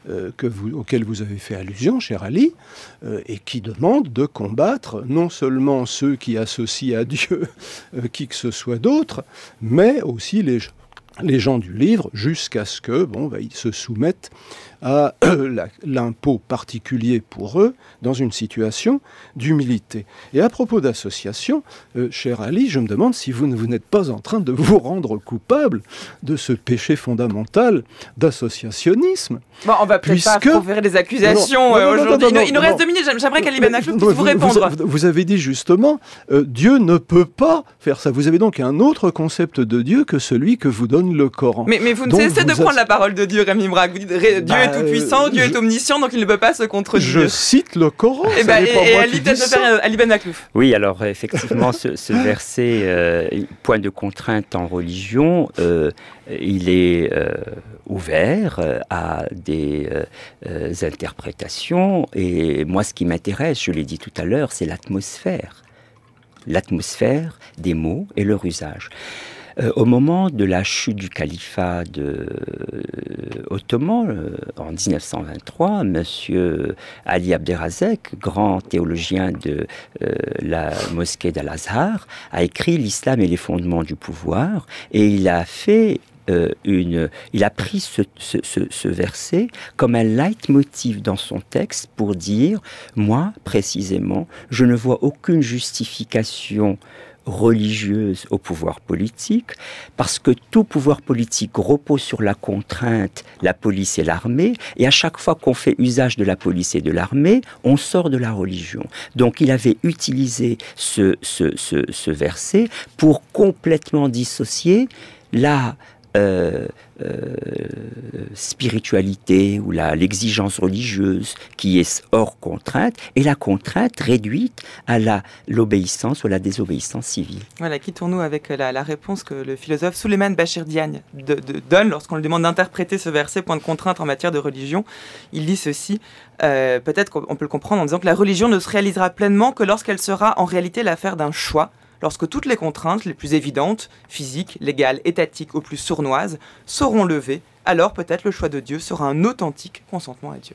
auquel vous avez fait allusion, cher Ali, et qui demande de combattre non seulement ceux qui associent à Dieu qui que ce soit d'autre, mais aussi les gens du livre, jusqu'à ce que ils se soumettent à l'impôt particulier pour eux dans une situation d'humilité. Et à propos d'association, cher Ali, je me demande si vous n'êtes pas en train de vous rendre coupable de ce péché fondamental d'associationnisme. On va peut-être pas proférer des accusations aujourd'hui. Il nous reste 2 minutes, j'aimerais qu'Ali Ben Achouf puisse vous répondre. Vous avez dit justement, Dieu ne peut pas faire ça. Vous avez donc un autre concept de Dieu que celui que vous donne le Coran. Mais vous ne cessez de prendre la parole de Dieu, Rémi Brague. Vous dites Dieu est tout-puissant, Dieu est omniscient, donc il ne peut pas se contredire. Je cite le Coran. Et Ali Ben Achouf. Oui, alors effectivement, ce verset, point de contrainte en religion, il est ouvert à des interprétations. Et moi, ce qui m'intéresse, je l'ai dit tout à l'heure, c'est l'atmosphère. L'atmosphère des mots et leur usage. Au moment de la chute du califat ottoman, en 1923, M. Ali Abderrazek, grand théologien de la mosquée d'Al-Azhar, a écrit « L'islam et les fondements du pouvoir » et il a fait il a pris ce verset comme un leitmotiv dans son texte pour dire, moi, précisément, je ne vois aucune justification religieuse au pouvoir politique, parce que tout pouvoir politique repose sur la contrainte, la police et l'armée, et à chaque fois qu'on fait usage de la police et de l'armée, on sort de la religion. Donc il avait utilisé ce verset pour complètement dissocier la spiritualité ou l'exigence religieuse qui est hors contrainte et la contrainte réduite à l'obéissance ou à la désobéissance civile. Voilà, quittons-nous avec la réponse que le philosophe Souleymane Bachir Diagne donne lorsqu'on lui demande d'interpréter ce verset, point de contrainte en matière de religion. Il dit ceci, peut-être qu'on peut le comprendre en disant que la religion ne se réalisera pleinement que lorsqu'elle sera en réalité l'affaire d'un choix, lorsque toutes les contraintes les plus évidentes, physiques, légales, étatiques ou plus sournoises, seront levées, alors peut-être le choix de Dieu sera un authentique consentement à Dieu.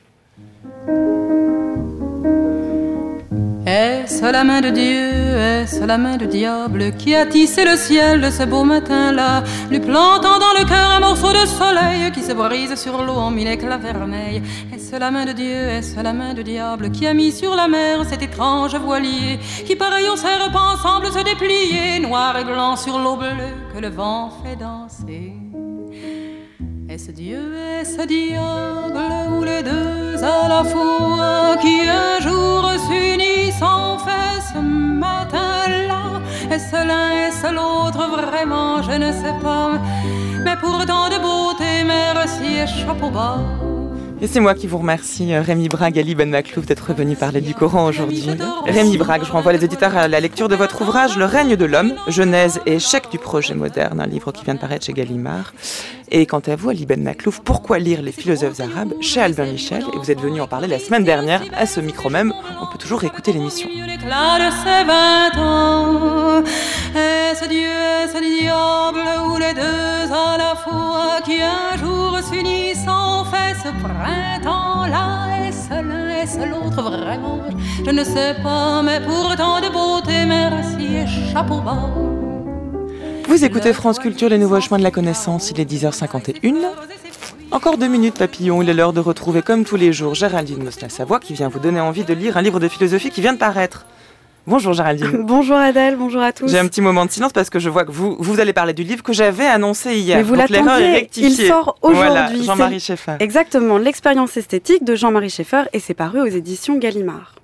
Est-ce la main de Dieu, est-ce la main du diable qui a tissé le ciel de ce beau matin-là, lui plantant dans le cœur un morceau de soleil qui se brise sur l'eau en mille éclats vermeils? Est-ce la main de Dieu, est-ce la main du diable qui a mis sur la mer cet étrange voilier qui pareil au serpent semble se déplier, noir et blanc sur l'eau bleue que le vent fait danser? Est-ce Dieu, est-ce diable, ou les deux à la fois, qui un jour s'unissent en fait ce matin-là? Est-ce l'un, est-ce l'autre, vraiment, je ne sais pas. Mais pour tant de beauté, merci et chapeau bas. Et c'est moi qui vous remercie, Rémi Brague et Ali Ben Maklouf, d'être venus parler du Coran aujourd'hui. Rémi Brague, je renvoie les auditeurs à la lecture de votre ouvrage « Le règne de l'homme, genèse et échec du projet moderne », un livre qui vient de paraître chez Gallimard. Et quant à vous, Ali Ben Maklouf, pourquoi lire les philosophes arabes chez Albin Michel? Et vous êtes venu en parler la semaine dernière à ce micro même. On peut toujours réécouter l'émission. L'éclat de ses 20 ans, est-ce Dieu, est-ce diable, ou les deux à la fois, qui un jour s'unissent en fait ce printemps-là? Est-ce l'un, est-ce l'autre, vraiment, je ne sais pas, mais pour tant de beauté, merci et chapeau bas. Vous écoutez France Culture, les nouveaux chemins de la connaissance, il est 10h51. Encore 2 minutes papillon, il est l'heure de retrouver comme tous les jours Géraldine Mosna-Savoie qui vient vous donner envie de lire un livre de philosophie qui vient de paraître. Bonjour Géraldine. Bonjour Adèle, bonjour à tous. J'ai un petit moment de silence parce que je vois que vous allez parler du livre que j'avais annoncé hier. Mais vous l'attendiez, il sort aujourd'hui. Voilà, Jean-Marie Schaeffer. Exactement, l'expérience esthétique de Jean-Marie Schaeffer et c'est paru aux éditions Gallimard.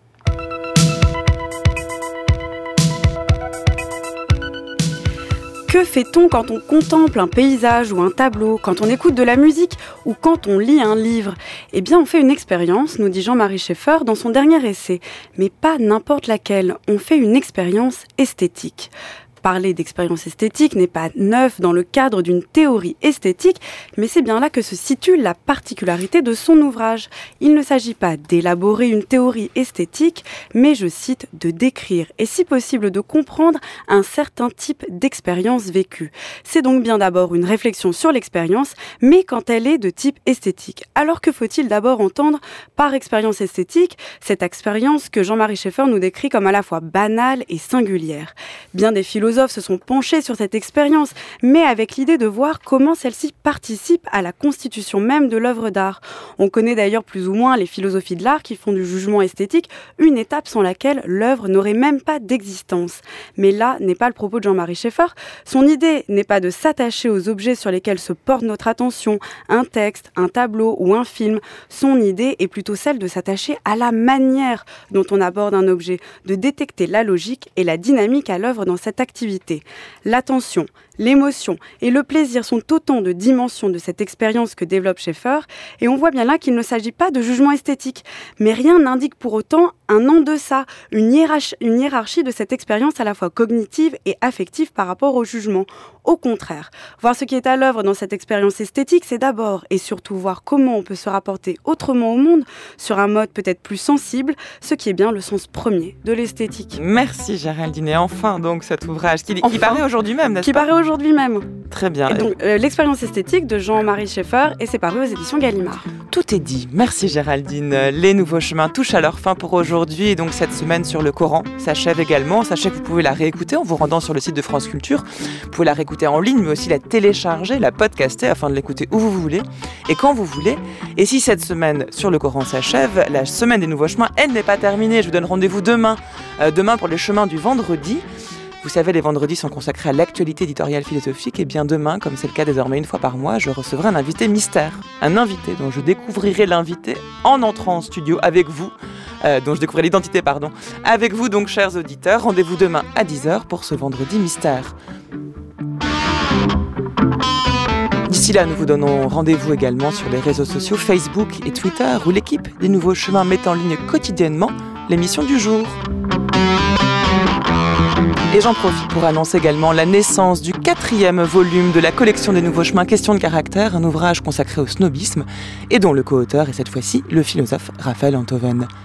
Que fait-on quand on contemple un paysage ou un tableau, quand on écoute de la musique ou quand on lit un livre? Eh bien, on fait une expérience, nous dit Jean-Marie Schaeffer dans son dernier essai. Mais pas n'importe laquelle, on fait une expérience esthétique. Parler d'expérience esthétique n'est pas neuf dans le cadre d'une théorie esthétique, mais c'est bien là que se situe la particularité de son ouvrage. Il ne s'agit pas d'élaborer une théorie esthétique, mais, je cite, de décrire et si possible de comprendre un certain type d'expérience vécue. C'est donc bien d'abord une réflexion sur l'expérience, mais quand elle est de type esthétique. Alors que faut-il d'abord entendre par expérience esthétique, cette expérience que Jean-Marie Schaeffer nous décrit comme à la fois banale et singulière? Bien des philosophes se sont penchés sur cette expérience, mais avec l'idée de voir comment celle-ci participe à la constitution même de l'œuvre d'art. On connaît d'ailleurs plus ou moins les philosophies de l'art qui font du jugement esthétique une étape sans laquelle l'œuvre n'aurait même pas d'existence. Mais là n'est pas le propos de Jean-Marie Schaeffer. Son idée n'est pas de s'attacher aux objets sur lesquels se porte notre attention, un texte, un tableau ou un film. Son idée est plutôt celle de s'attacher à la manière dont on aborde un objet, de détecter la logique et la dynamique à l'œuvre dans cette activité. L'attention, l'émotion et le plaisir sont autant de dimensions de cette expérience que développe Schaeffer, et on voit bien là qu'il ne s'agit pas de jugement esthétique. Mais rien n'indique pour autant un en deçà, une hiérarchie de cette expérience à la fois cognitive et affective par rapport au jugement. Au contraire, voir ce qui est à l'œuvre dans cette expérience esthétique, c'est d'abord et surtout voir comment on peut se rapporter autrement au monde, sur un mode peut-être plus sensible, ce qui est bien le sens premier de l'esthétique. Merci Géraldine, et enfin donc cet ouvrage qui paraît aujourd'hui même, n'est-ce pas? Qui paraît aujourd'hui même. Très bien. Et donc, l'expérience esthétique de Jean-Marie Schaeffer, et c'est paru aux éditions Gallimard. Tout est dit. Merci Géraldine. Les nouveaux chemins touchent à leur fin pour aujourd'hui, et donc cette semaine sur le Coran s'achève également. Sachez que vous pouvez la réécouter en vous rendant sur le site de France Culture. Vous pouvez la réécouter en ligne, mais aussi la télécharger, la podcaster afin de l'écouter où vous voulez et quand vous voulez. Et si cette semaine sur le Coran s'achève, la semaine des nouveaux chemins, elle n'est pas terminée. Je vous donne rendez-vous demain pour les chemins du vendredi. Vous savez, les vendredis sont consacrés à l'actualité éditoriale philosophique, et bien demain, comme c'est le cas désormais une fois par mois, je recevrai un invité mystère. Un invité dont je découvrirai l'invité en entrant en studio avec vous, dont je découvrirai l'identité, avec vous donc, chers auditeurs. Rendez-vous demain à 10h pour ce vendredi mystère. D'ici là, nous vous donnons rendez-vous également sur les réseaux sociaux Facebook et Twitter, où l'équipe des Nouveaux Chemins met en ligne quotidiennement l'émission du jour. Et j'en profite pour annoncer également la naissance du 4e volume de la collection des Nouveaux Chemins Questions de caractère, un ouvrage consacré au snobisme et dont le co-auteur est cette fois-ci le philosophe Raphaël Enthoven.